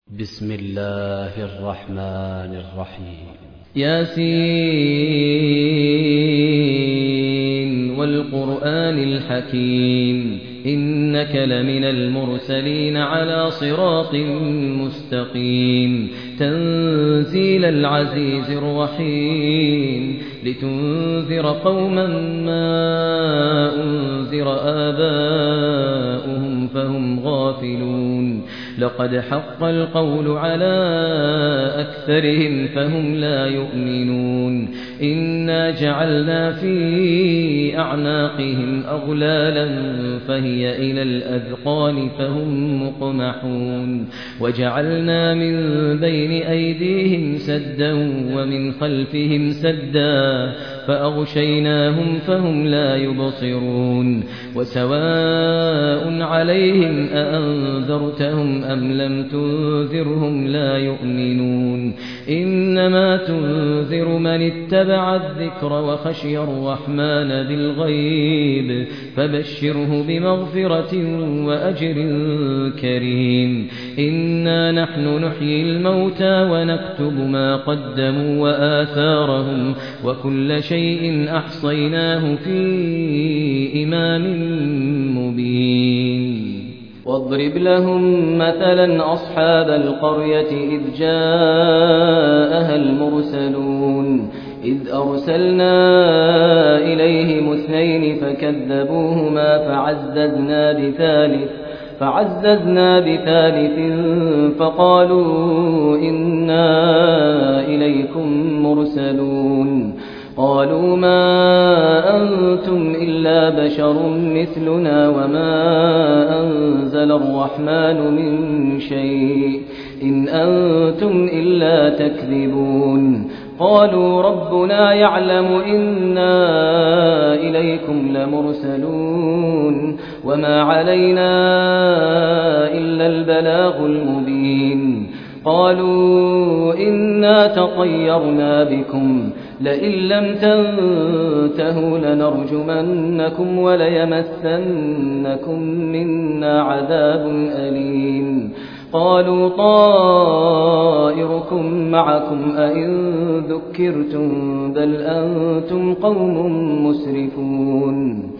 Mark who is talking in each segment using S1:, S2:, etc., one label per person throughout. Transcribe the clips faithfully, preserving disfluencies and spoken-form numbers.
S1: بسم الله الرحمن الرحيم.
S2: ياسين والقرآن الحكيم إنك لمن المرسلين على صراط مستقيم تنزيل العزيز الرحيم لتنذر قوما ما أنذر آباؤهم فهم غافلون لقد حق القول على أكثرهم فهم لا يؤمنون إنا جعلنا في أعناقهم أغلالا فهي إلى الأذقان فهم مقمحون وجعلنا من بين أيديهم سدا ومن خلفهم سدا فأغشيناهم فهم لا يبصرون وسواء عليهم أأنذرتهم أم لم تنذرهم لا يؤمنون إنما تنذر من اتبع الذكر وخشي الرحمن بالغيب فبشره بمغفرة وأجر كريم إنا نحن نحيي الموتى ونكتب ما قدموا وآثارهم وكل شيء أحصيناه في إمام مبين واضرب لهم مثلا أصحاب القرية إذ جاءها المرسلون إذ أرسلنا إليهم اثنين فكذبوهما فعززنا بثالث فعززنا بثالث فقالوا إنا إليكم مرسلون قالوا ما أنتم إلا بشر مثلنا وما أنزل الرحمن من شيء إن أنتم إلا تكذبون قالوا ربنا يعلم إنا إليكم لمرسلون وما علينا إلا البلاغ المبين قالوا إنا تطيرنا بكم لئن لم تنتهوا لنرجمنكم وليمسنكم منا عذاب أليم قالوا طائركم معكم أئن ذكرتم بل أنتم قوم مسرفون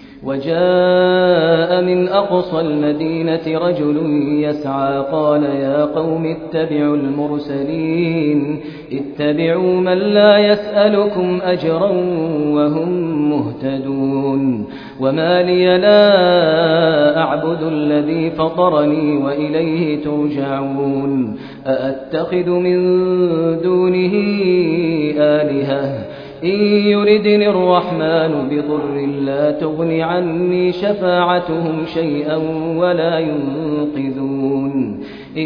S2: وجاء من أقصى المدينة رجل يسعى قال يا قوم اتبعوا المرسلين اتبعوا من لا يسألكم أجرا وهم مهتدون وما لي لا أعبد الذي فطرني وإليه ترجعون أأتخذ من دونه آلهة إن يردني الرحمن بضر لا تغن عني شفاعتهم شيئا ولا ينقذون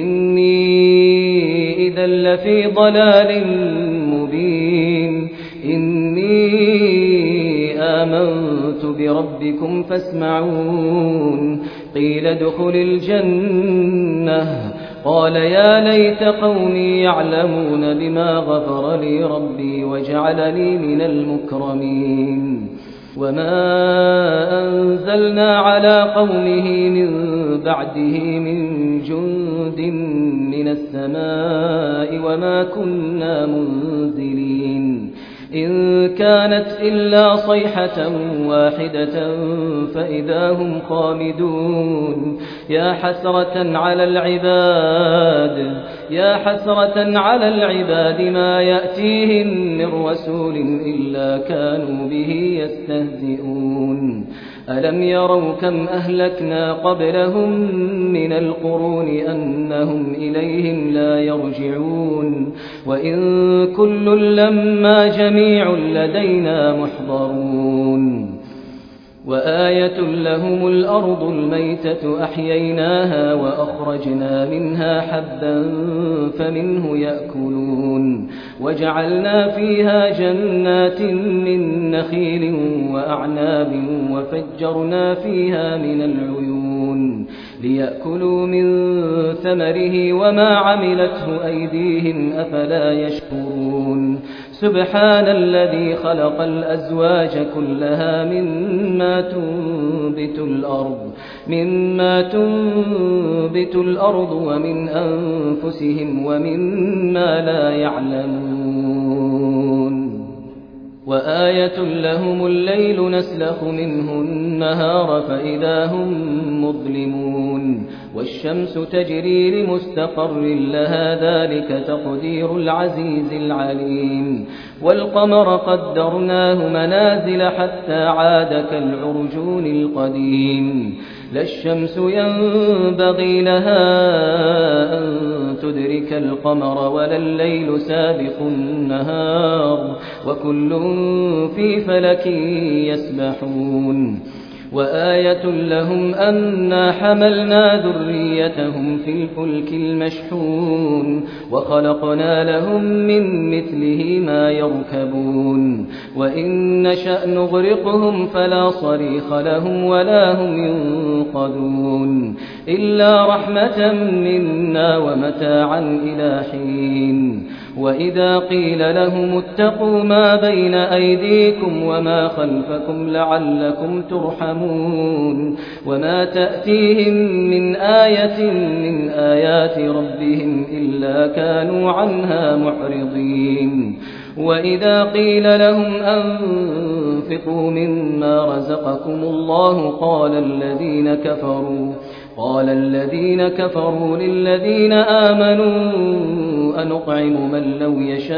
S2: إني إذا لفي ضلال مبين إني آمنت بربكم فاسمعون قيل ادخل الجنة قال يا ليت قومي يعلمون بما غفر لي ربي وجعلني من المكرمين وما أنزلنا على قومه من بعده من جند من السماء وما كنا منزلين إن كانت إلا صيحة واحدة فإذا هم خامدون يا حسرة على العباد يا حسرة على العباد ما يأتيهم من رسول إلا كانوا به يستهزئون ألم يروا كم أهلكنا قبلهم من القرون أنهم إليهم لا يرجعون وإن كل لما جميع لدينا محضرون وآية لهم الأرض الميتة أحييناها وأخرجنا منها حبا فمنه يأكلون وجعلنا فيها جنات من نخيل وأعناب وفجرنا فيها من العيون ليأكلوا من ثمره وما عملته أيديهم أفلا يشكرون سبحان الذي خلق الأزواج كلها مما تنبت الأرض مما تنبت الأرض ومن أنفسهم ومما لا يعلمون وآية لهم الليل نسلخ منه النهار فإذا هم مظلمون والشمس تجري لمستقر لها ذلك تقدير العزيز العليم والقمر قدرناه منازل حتى عاد كالعرجون القديم لا الشمس ينبغي لها أن تدرك القمر ولا الليل سابق النهار وكل في فلك يسبحون وآية لهم أنا حملنا ذريتهم في الفلك المشحون وخلقنا لهم من مثله ما يركبون وإن نشأ نغرقهم فلا صريخ لهم ولا هم ينقذون إلا رحمة منا ومتاعا إلى حين وإذا قيل لهم اتقوا ما بين أيديكم وما خلفكم لعلكم ترحمون وما تأتيهم من آية من آيات ربهم إلا كانوا عنها معرضين وإذا قيل لهم أنفقوا مما رزقكم الله قال الذين كفروا قال الذين كفروا للذين آمنوا أنطعم من لو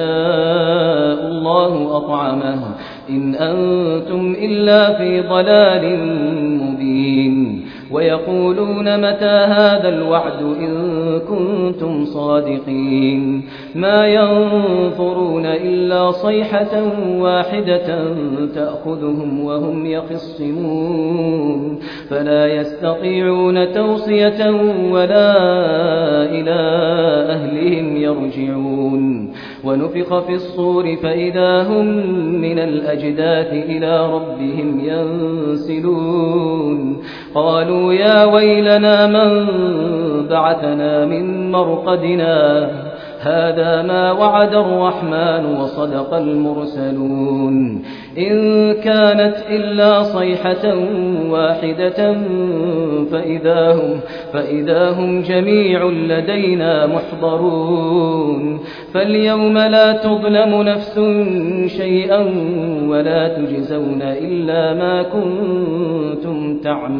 S2: يشاء الله أطعمه إن أنتم إلا في ضلال مبين ويقولون متى هذا الوعد إن كنتم صادقين ما ينظرون إلا صيحة واحدة تأخذهم وهم يخصمون فلا يستطيعون توصية ولا إلى أهلهم يرجعون ونفخ في الصور فإذا هم من الأجداث إلى ربهم ينسلون قالوا يا ويلنا من بعثنا من مرقدنا هذا ما وعد الرحمن وصدق المرسلون إن كانت إلا صيحة واحدة فإذا هم, فإذا هم جميع لدينا محضرون فاليوم لا تظلم نفس شيئا ولا تجزون إلا ما كنتم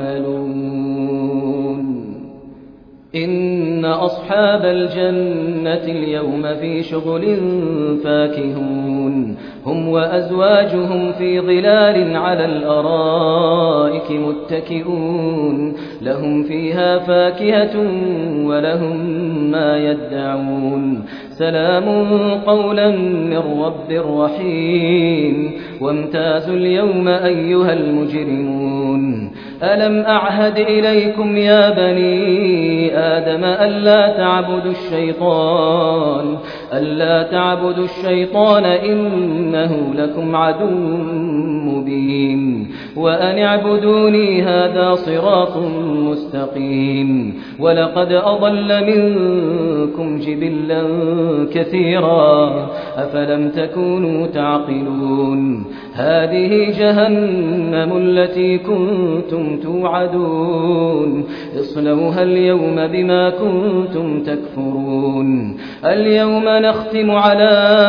S2: تعملون إن أصحاب الجنة اليوم في شغل فاكهون هم وأزواجهم في ظلال على الأرائك متكئون لهم فيها فاكهة ولهم ما يدعون سلام قولا من رب رحيم وامتازوا اليوم أيها المجرمون ألم أعهد إليكم يا بني آدم ألا تعبدوا الشيطان ألا تعبدوا الشيطان إنه لكم عدو مبين وأن اعبدوني هذا صراط مستقيم ولقد أضل منكم جبلا كثيرا أفلم تكونوا تعقلون هذه جهنم التي كنتم توعدون اصلوها اليوم بما كنتم تكفرون اليوم نختم على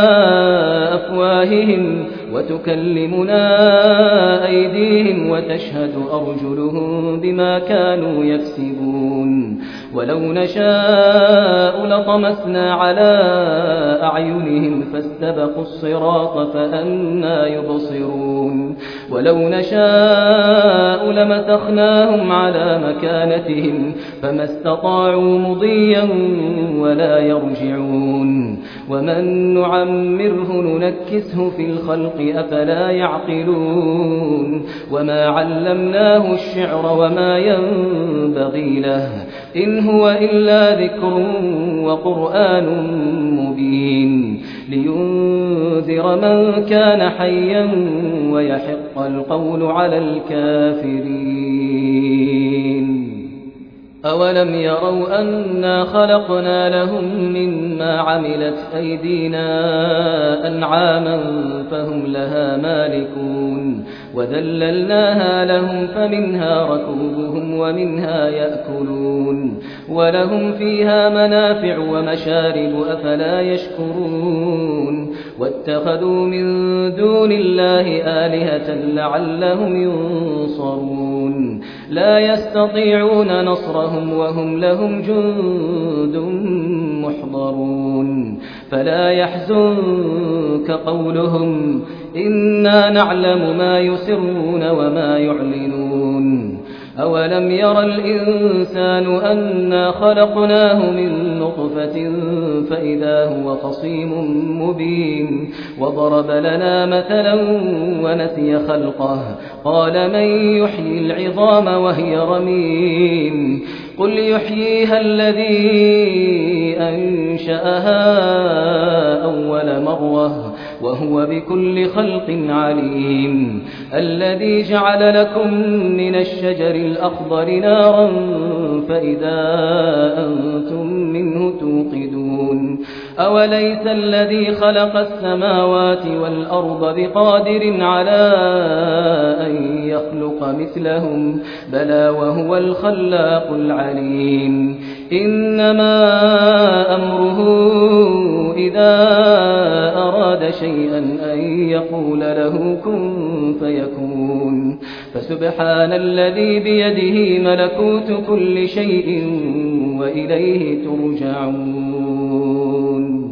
S2: أفواههم وتكلمنا أيديهم وتشهد أرجلهم بما كانوا يكسبون ولو نشاء لطمسنا على أعينهم فاستبقوا الصراط فأنى يبصرون ولو نشاء لمسخناهم على مكانتهم فما استطاعوا مضيا ولا يرجعون ومن نعمره ننكسه في الخلق أفلا يعقلون وما علمناه الشعر وما ينبغي له إن هو إلا ذكر وقرآن مبين لينذر من كان حيا ويحق القول على الكافرين أولم يروا أنا خلقنا لهم مما عملت أيدينا أنعاما فهم لها مالكون وذللناها لهم فمنها ركوبهم ومنها يأكلون ولهم فيها منافع ومشارب أفلا يشكرون واتخذوا من دون الله آلهة لعلهم ينصرون لا يستطيعون نصرهم وهم لهم جند محضرون فلا يحزنك قولهم إنا نعلم ما يسرون وما يعلنون أولم ير الإنسان أنا خلقناه من نطفة فإذا هو خصيم مبين وضرب لنا مثلا ونسي خلقه قال من يحيي العظام وهي رميم قل يحييها الذي أنشأها أول مرة وهو بكل خلق عليم الذي جعل لكم من الشجر الأخضر نارا فإذا أنتم منه توقدون أوليس الذي خلق السماوات والأرض بقادر على أن يخلق مثلهم بلى وهو الخلاق العليم إنما أمره إذا أراد شيئا أن يقول له كن فيكون فسبحان الذي بيده ملكوت كل شيء وإليه ترجعون